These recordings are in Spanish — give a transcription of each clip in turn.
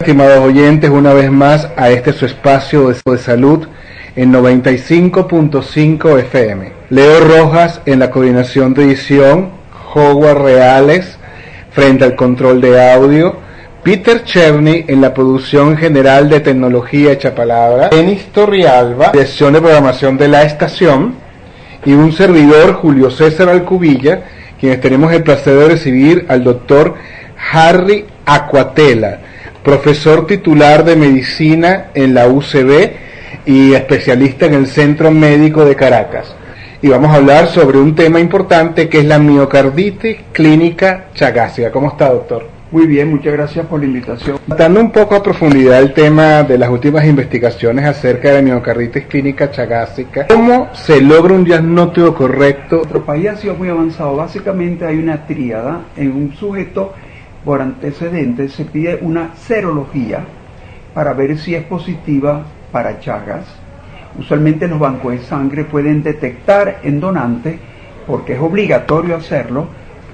Estimados oyentes, una vez más a este su espacio de salud en 95.5 FM. Leo Rojas en la coordinación de edición, Howard Reales frente al control de audio, Peter Cherny en la producción general de tecnología hecha palabra, Denis Torrialba, dirección de programación de la estación, y un servidor, Julio César Alcubilla, quienes tenemos el placer de recibir al doctor Harry Acquatella, profesor titular de medicina en la UCB y especialista en el Centro Médico de Caracas. Y vamos a hablar sobre un tema importante que es la miocarditis clínica chagásica. ¿Cómo está, doctor? Muy bien, muchas gracias por la invitación. Tratando un poco a profundidad el tema de las últimas investigaciones acerca de la miocarditis clínica chagásica, ¿cómo se logra un diagnóstico correcto? Nuestro país ha sido muy avanzado. Básicamente hay una tríada. En un sujeto por antecedentes se pide una serología para ver si es positiva para Chagas. Usualmente los bancos de sangre pueden detectar en donantes, porque es obligatorio hacerlo,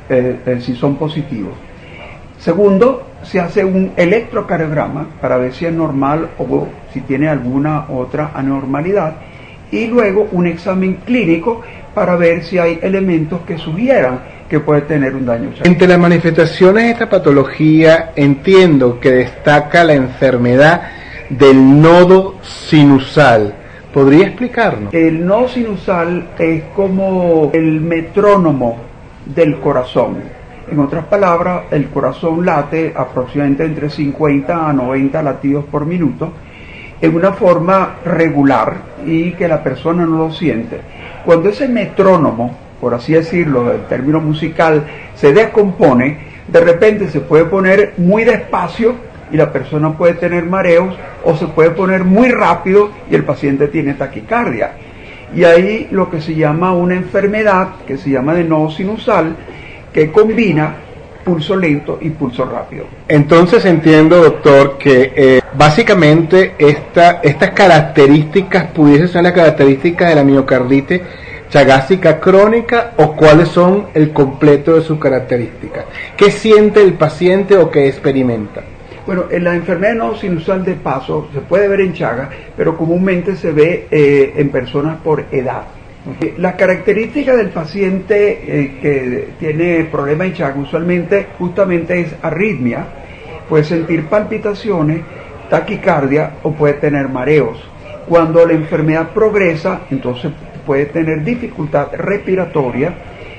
si son positivos. Segundo, se hace un electrocardiograma para ver si es normal o si tiene alguna otra anormalidad, y luego un examen clínico para ver si hay elementos que sugieran que puede tener un daño chagásico. Entre las manifestaciones de esta patología entiendo que destaca la enfermedad del nodo sinusal. ¿Podría explicarnos? El nodo sinusal es como el metrónomo del corazón. En otras palabras, el corazón late aproximadamente entre 50 a 90 latidos por minuto en una forma regular y que la persona no lo siente. Cuando ese metrónomo, por así decirlo, el término musical, se descompone, de repente se puede poner muy despacio y la persona puede tener mareos, o se puede poner muy rápido y el paciente tiene taquicardia. Y ahí lo que se llama una enfermedad que se llama de nodo sinusal, que combina pulso lento y pulso rápido. Entonces entiendo, doctor, que básicamente estas características pudiesen ser las características de la miocarditis chagásica crónica, o cuáles son el completo de sus características. ¿Qué siente el paciente o qué experimenta? Bueno, en la enfermedad de nodo sinusal de paso se puede ver en Chagas, pero comúnmente se ve en personas por edad. La característica del paciente que tiene problema en Chagas usualmente justamente es arritmia, puede sentir palpitaciones, taquicardia o puede tener mareos. Cuando la enfermedad progresa, entonces puede tener dificultad respiratoria,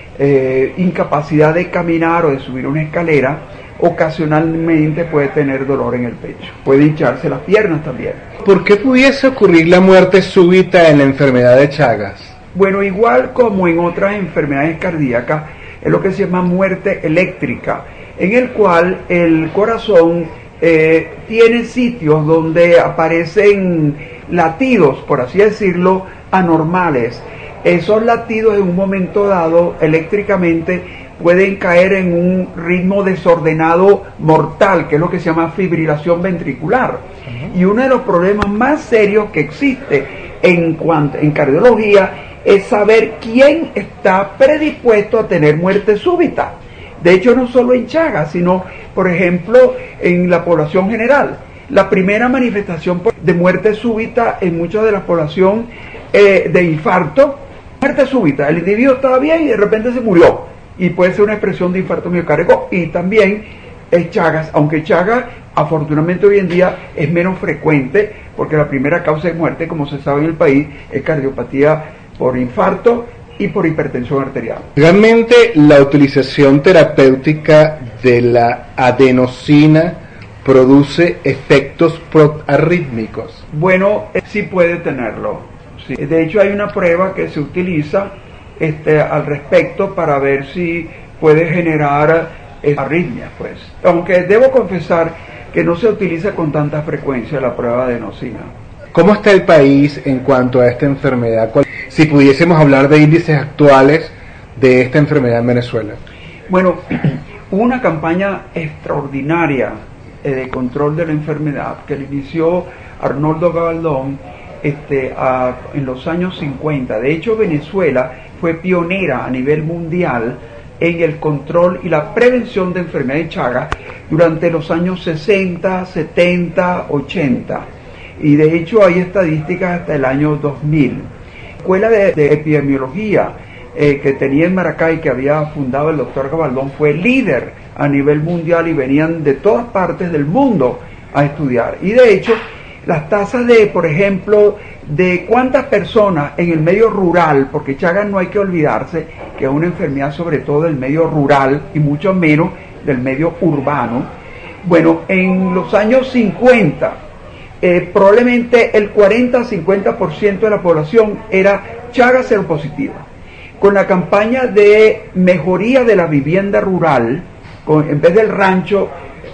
incapacidad de caminar o de subir una escalera, ocasionalmente puede tener dolor en el pecho, puede hincharse las piernas también. ¿Por qué pudiese ocurrir la muerte súbita en la enfermedad de Chagas? Bueno, igual como en otras enfermedades cardíacas, es lo que se llama muerte eléctrica, en el cual el corazón tiene sitios donde aparecen latidos, por así decirlo, anormales. Esos latidos en un momento dado eléctricamente pueden caer en un ritmo desordenado mortal, que es lo que se llama fibrilación ventricular. Y uno de los problemas más serios que existe en cardiología es saber quién está predispuesto a tener muerte súbita. De hecho, no solo en Chagas, sino, por ejemplo, en la población general. La primera manifestación de muerte súbita en mucha de la población de infarto, muerte súbita, el individuo estaba bien y de repente se murió, y puede ser una expresión de infarto miocárdico, y también es Chagas, aunque Chagas afortunadamente hoy en día es menos frecuente, porque la primera causa de muerte, como se sabe en el país, es cardiopatía por infarto y por hipertensión arterial. Realmente la utilización terapéutica de la adenosina produce efectos proarrítmicos. Bueno, sí puede tenerlo. Sí. De hecho, hay una prueba que se utiliza al respecto para ver si puede generar arritmias, pues. Aunque debo confesar que no se utiliza con tanta frecuencia la prueba de adenosina. ¿Cómo está el país en cuanto a esta enfermedad? Si pudiésemos hablar de índices actuales de esta enfermedad en Venezuela. Bueno, hubo una campaña extraordinaria de control de la enfermedad que le inició Arnoldo Gabaldón en los años 50. De hecho, Venezuela fue pionera a nivel mundial en el control y la prevención de enfermedad de Chagas, durante los años 60, 70, 80. Y de hecho hay estadísticas hasta el año 2000. La escuela de epidemiología que tenía en Maracay, que había fundado el doctor Gabaldón, fue líder a nivel mundial y venían de todas partes del mundo a estudiar. Y de hecho, las tasas de, por ejemplo, de cuántas personas en el medio rural, porque Chagas no hay que olvidarse que es una enfermedad sobre todo del medio rural y mucho menos del medio urbano. Bueno, en los años 50, probablemente el 40-50% de la población era Chagas seropositiva. Con la campaña de mejoría de la vivienda rural, en vez del rancho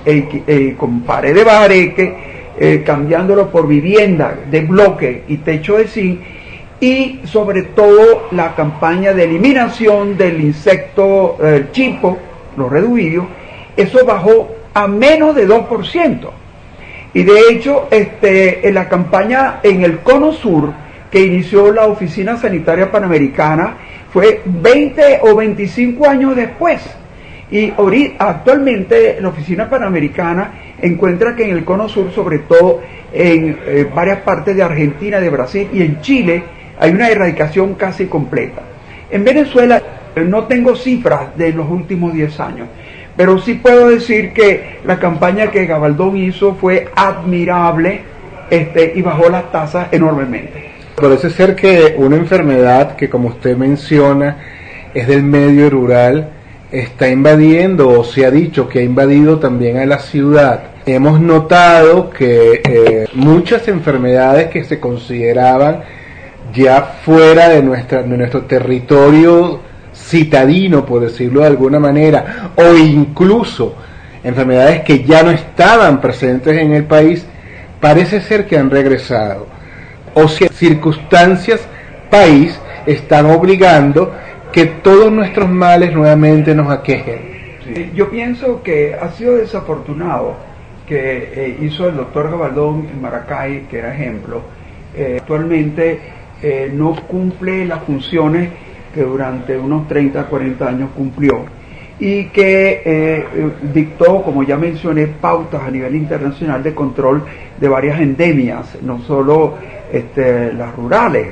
con pared de bajareque, cambiándolo por vivienda de bloque y techo de zinc, y sobre todo la campaña de eliminación del insecto chipo, los reduidios, eso bajó a menos de 2%. Y de hecho, en la campaña en el Cono Sur, que inició la Oficina Sanitaria Panamericana, fue 20 o 25 años después. Y actualmente la Oficina Panamericana encuentra que en el Cono Sur, sobre todo en varias partes de Argentina, de Brasil y en Chile, hay una erradicación casi completa. En Venezuela no tengo cifras de los últimos 10 años, pero sí puedo decir que la campaña que Gabaldón hizo fue admirable y bajó las tasas enormemente. Parece ser que una enfermedad que, como usted menciona, es del medio rural, está invadiendo, o se ha dicho que ha invadido también a la ciudad. Hemos notado que muchas enfermedades que se consideraban ya fuera de nuestro territorio citadino, por decirlo de alguna manera, o incluso enfermedades que ya no estaban presentes en el país, parece ser que han regresado. O si circunstancias país están obligando que todos nuestros males nuevamente nos aquejen. Sí, yo pienso que ha sido desafortunado que hizo el doctor Gabaldón en Maracay, que era ejemplo. Actualmente no cumple las funciones que durante unos 30, 40 años cumplió, y que dictó, como ya mencioné, pautas a nivel internacional de control de varias endemias, no solo las rurales,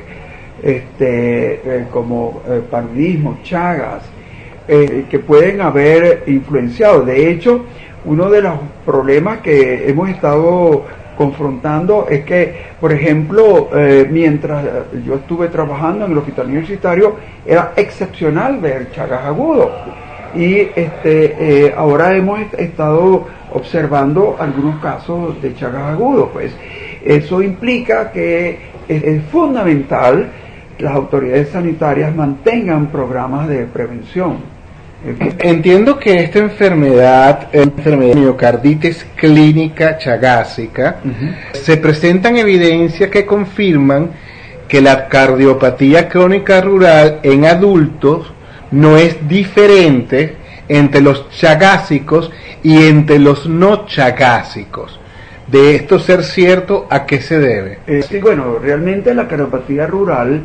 como paludismo, Chagas, que pueden haber influenciado. De hecho, uno de los problemas que hemos estado confrontando es que, por ejemplo, mientras yo estuve trabajando en el hospital universitario, era excepcional ver Chagas agudo. Y ahora hemos estado observando algunos casos de Chagas agudo. Pues eso implica que es fundamental que las autoridades sanitarias mantengan programas de prevención. Entiendo que esta enfermedad miocarditis clínica chagásica, se presentan evidencias que confirman que la cardiopatía crónica rural en adultos no es diferente entre los chagásicos y entre los no chagásicos. De esto ser cierto, ¿a qué se debe? Sí, bueno, realmente la cardiopatía rural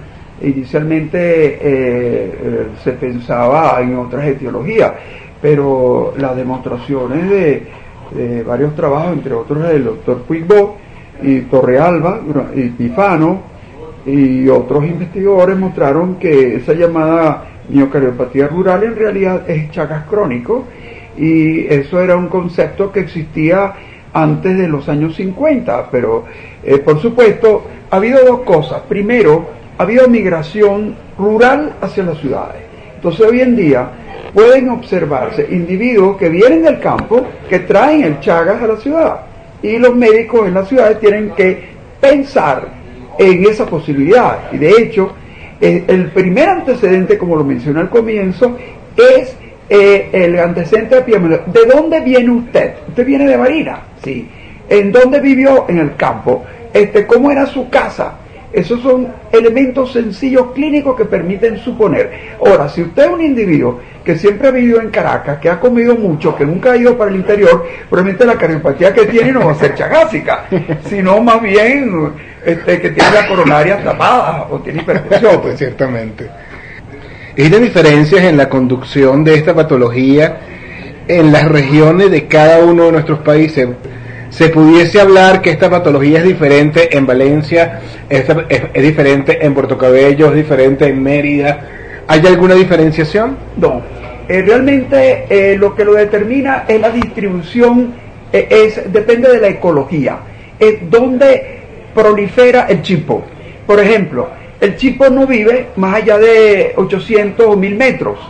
inicialmente se pensaba en otras etiologías, pero las demostraciones de varios trabajos, entre otros el doctor Puigbó y Torrealba y Pifano y otros investigadores, mostraron que esa llamada miocardiopatía rural en realidad es Chagas crónico, y eso era un concepto que existía antes de los años 50, pero por supuesto ha habido dos cosas. Primero, ha habido migración rural hacia las ciudades. Entonces hoy en día pueden observarse individuos que vienen del campo, que traen el Chagas a la ciudad, y los médicos en las ciudades tienen que pensar en esa posibilidad. Y de hecho, el primer antecedente, como lo mencioné al comienzo, es el antecedente epidemiológico. ¿De dónde viene usted? Usted viene de Barinas, sí. ¿En dónde vivió? En el campo. ¿Cómo era su casa? Esos son elementos sencillos clínicos que permiten suponer. Ahora, si usted es un individuo que siempre ha vivido en Caracas, que ha comido mucho, que nunca ha ido para el interior, probablemente la cardiopatía que tiene no va a ser chagásica, sino más bien que tiene la coronaria tapada o tiene hipertensión. Pues ciertamente. ¿Existen diferencias en la conducción de esta patología en las regiones de cada uno de nuestros países, se pudiese hablar que esta patología es diferente en Valencia, es diferente en Puerto Cabello, es diferente en Mérida. ¿Hay alguna diferenciación? No, realmente lo que lo determina es la distribución, depende de la ecología, es donde prolifera el chipo. Por ejemplo, el chipo no vive más allá de 800 o 1000 metros.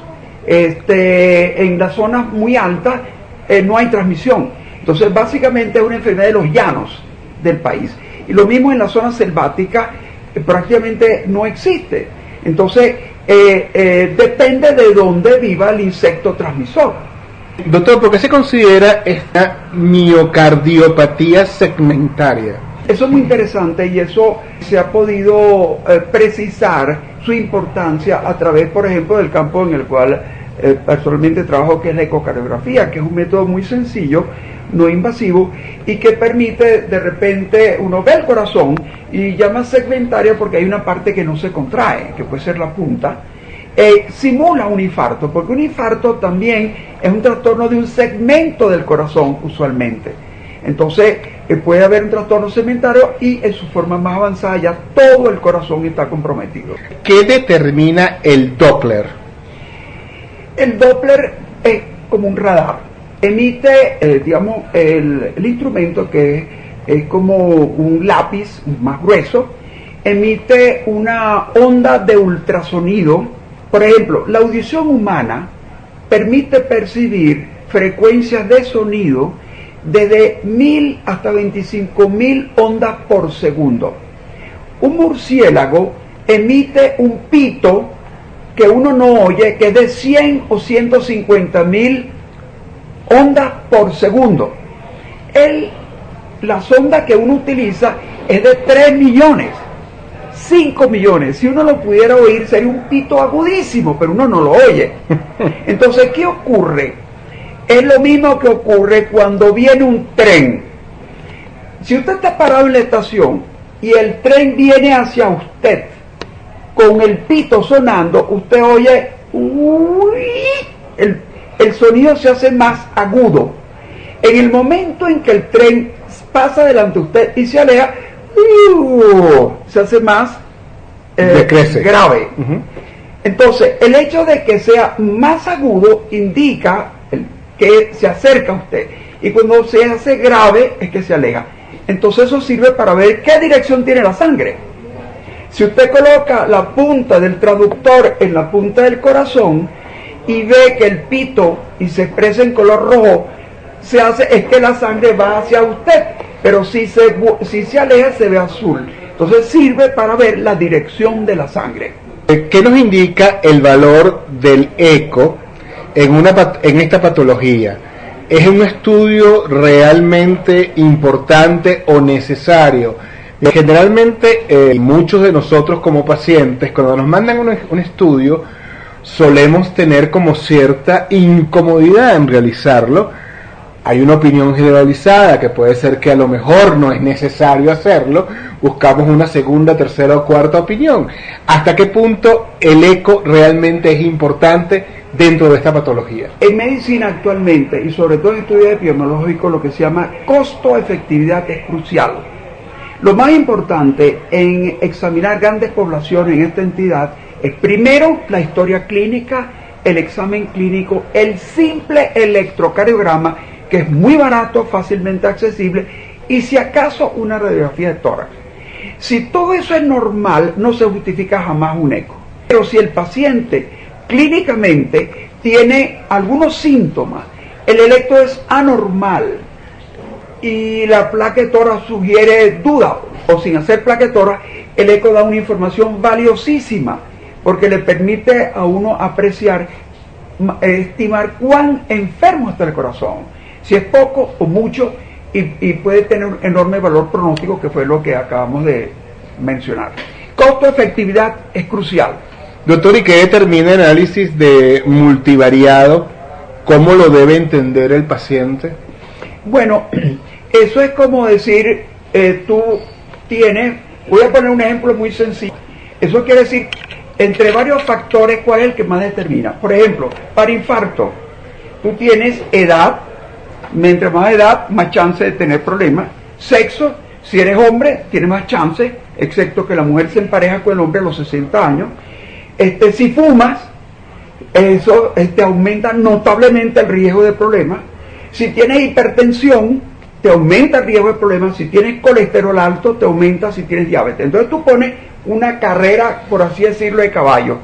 En las zonas muy altas no hay transmisión. Entonces, básicamente es una enfermedad de los llanos del país. Y lo mismo en la zona selvática, prácticamente no existe. Entonces, depende de dónde viva el insecto transmisor. Doctor, ¿por qué se considera esta miocardiopatía segmentaria? Eso es muy interesante y eso se ha podido precisar su importancia a través, por ejemplo, del campo en el cual personalmente trabajo, que es la ecocardiografía, que es un método muy sencillo, no invasivo, y que permite, de repente, uno ve el corazón y llama segmentaria porque hay una parte que no se contrae, que puede ser la punta, simula un infarto, porque un infarto también es un trastorno de un segmento del corazón usualmente. Entonces puede haber un trastorno segmentario y en su forma más avanzada ya todo el corazón está comprometido. ¿Qué determina el Doppler? El Doppler es como un radar. Emite, el instrumento, que es como un lápiz más grueso, emite una onda de ultrasonido. Por ejemplo, la audición humana permite percibir frecuencias de sonido desde 1000 hasta 25.000 ondas por segundo. Un murciélago emite un pito que uno no oye, que es de 100 o 150.000 ondas por segundo. La sonda que uno utiliza es de 3 millones, 5 millones. Si uno lo pudiera oír sería un pito agudísimo, pero uno no lo oye. Entonces, ¿qué ocurre? Es lo mismo que ocurre cuando viene un tren. Si usted está parado en la estación y el tren viene hacia usted con el pito sonando, usted oye, el sonido se hace más agudo. En el momento en que el tren pasa delante de usted y se aleja, se hace más grave. Uh-huh. Entonces, el hecho de que sea más agudo indica que se acerca a usted, y cuando se hace grave es que se aleja. Entonces eso sirve para ver qué dirección tiene la sangre. Si usted coloca la punta del traductor en la punta del corazón y ve que el pito y se expresa en color rojo, es que la sangre va hacia usted, pero si se aleja se ve azul. Entonces sirve para ver la dirección de la sangre. ¿Qué nos indica el valor del eco en esta patología? ¿Es un estudio realmente importante o necesario? Generalmente muchos de nosotros como pacientes, cuando nos mandan un estudio, solemos tener como cierta incomodidad en realizarlo. Hay una opinión generalizada que puede ser que a lo mejor no es necesario hacerlo, buscamos una segunda, tercera o cuarta opinión. ¿Hasta qué punto el eco realmente es importante dentro de esta patología? En medicina actualmente, y sobre todo en estudios epidemiológicos, lo que se llama costo-efectividad es crucial. Lo más importante en examinar grandes poblaciones en esta entidad es primero la historia clínica, el examen clínico, el simple electrocardiograma, que es muy barato, fácilmente accesible, y si acaso una radiografía de tórax. Si todo eso es normal, no se justifica jamás un eco. Pero si el paciente clínicamente tiene algunos síntomas, el electro es anormal y la placa de tórax sugiere duda, o sin hacer placa de tórax, el eco da una información valiosísima, porque le permite a uno apreciar, estimar cuán enfermo está el corazón, si es poco o mucho, y puede tener un enorme valor pronóstico, que fue lo que acabamos de mencionar. Costo-efectividad es crucial. Doctor, ¿y qué determina el análisis de multivariado? ¿Cómo lo debe entender el paciente? Bueno, eso es como decir, tú tienes, voy a poner un ejemplo muy sencillo. Eso quiere decir, entre varios factores, ¿cuál es el que más determina? Por ejemplo, para infarto, tú tienes edad, mientras más edad, más chance de tener problemas. Sexo, si eres hombre, tienes más chance, excepto que la mujer se empareja con el hombre a los 60 años. Si fumas, eso aumenta notablemente el riesgo de problemas. Si tienes hipertensión, te aumenta el riesgo de problemas. Si tienes colesterol alto, te aumenta si tienes diabetes. Entonces tú pones una carrera, por así decirlo, de caballo.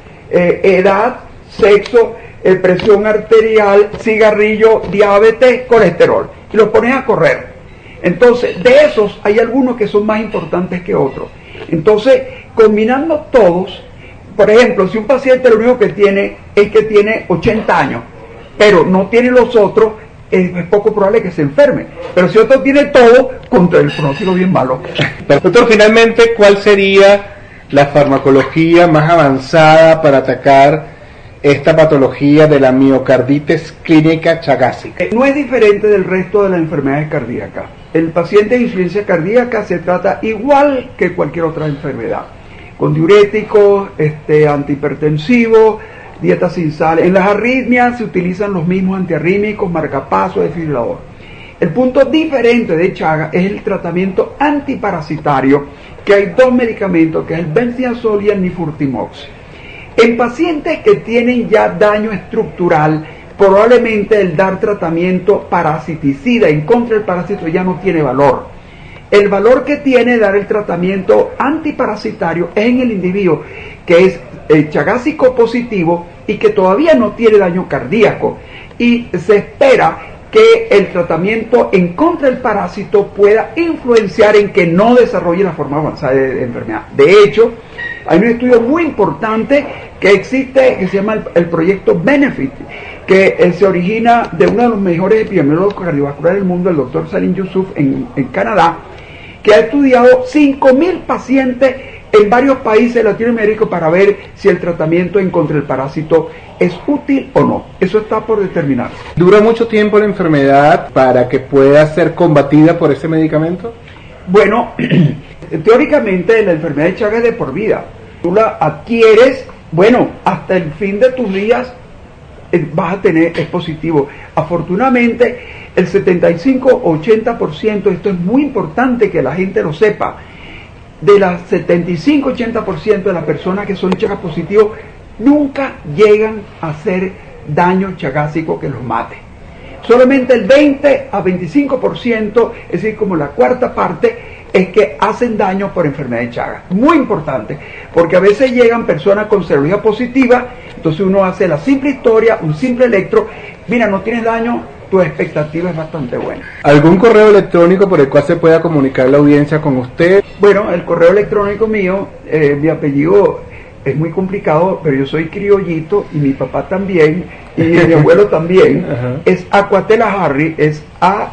Edad, sexo, presión arterial, cigarrillo, diabetes, colesterol. Y los pones a correr. Entonces, de esos hay algunos que son más importantes que otros. Entonces, combinando todos, por ejemplo, si un paciente lo único que tiene es que tiene 80 años, pero no tiene los otros, es poco probable que se enferme. Pero si otro tiene todo, contra el pronóstico bien malo. Pero, doctor, finalmente, ¿cuál sería la farmacología más avanzada para atacar esta patología de la miocarditis clínica chagásica? No es diferente del resto de las enfermedades cardíacas. El paciente de insuficiencia cardíaca se trata igual que cualquier otra enfermedad, con diuréticos, antihipertensivos, dieta sin sal. En las arritmias se utilizan los mismos antiarrítmicos, marcapasos, desfibrilador. El punto diferente de Chagas es el tratamiento antiparasitario, que hay dos medicamentos, que es el benzodiazol y el nifurtimox. En pacientes que tienen ya daño estructural, probablemente el dar tratamiento parasiticida en contra del parásito ya no tiene valor. El valor que tiene dar el tratamiento antiparasitario es en el individuo que es chagásico positivo y que todavía no tiene daño cardíaco, y se espera que el tratamiento en contra del parásito pueda influenciar en que no desarrolle la forma avanzada de enfermedad. De hecho, hay un estudio muy importante que existe, que se llama el proyecto Benefit, que se origina de uno de los mejores epidemiólogos cardiovasculares del mundo, el doctor Salim Yousuf, en Canadá, que ha estudiado 5.000 pacientes en varios países de Latinoamérica para ver si el tratamiento en contra del parásito es útil o no. Eso está por determinarse. ¿Dura mucho tiempo la enfermedad para que pueda ser combatida por ese medicamento? Bueno, teóricamente la enfermedad de Chagas es de por vida. Tú la adquieres, bueno, hasta el fin de tus días vas a tener, es positivo. Afortunadamente, el 75-80%, esto es muy importante que la gente lo sepa, de las 75-80% de las personas que son Chagas positivos, nunca llegan a hacer daño chagásico que los mate. Solamente el 20 a 25%, es decir, como la cuarta parte, es que hacen daño por enfermedad de Chagas. Muy importante, porque a veces llegan personas con serología positiva, entonces uno hace la simple historia, un simple electro, mira, no tienes daño, tu expectativa es bastante buena. ¿Algún correo electrónico por el cual se pueda comunicar la audiencia con usted? Bueno, el correo electrónico mío, mi apellido es muy complicado, pero yo soy criollito y mi papá también, y mi abuelo también. Es Acquatella Harry, es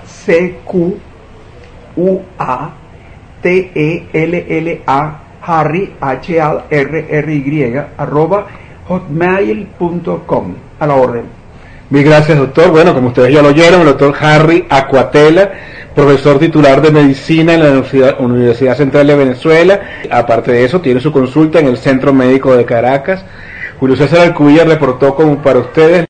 ACQUATELLA Harry, HARRRY, @hotmail.com, a la orden. Mil gracias, doctor. Bueno, como ustedes ya lo oyeron, el doctor Harry Acquatella, profesor titular de medicina en la Universidad Central de Venezuela. Aparte de eso, tiene su consulta en el Centro Médico de Caracas. Julio César Alcubilla reportó como para ustedes.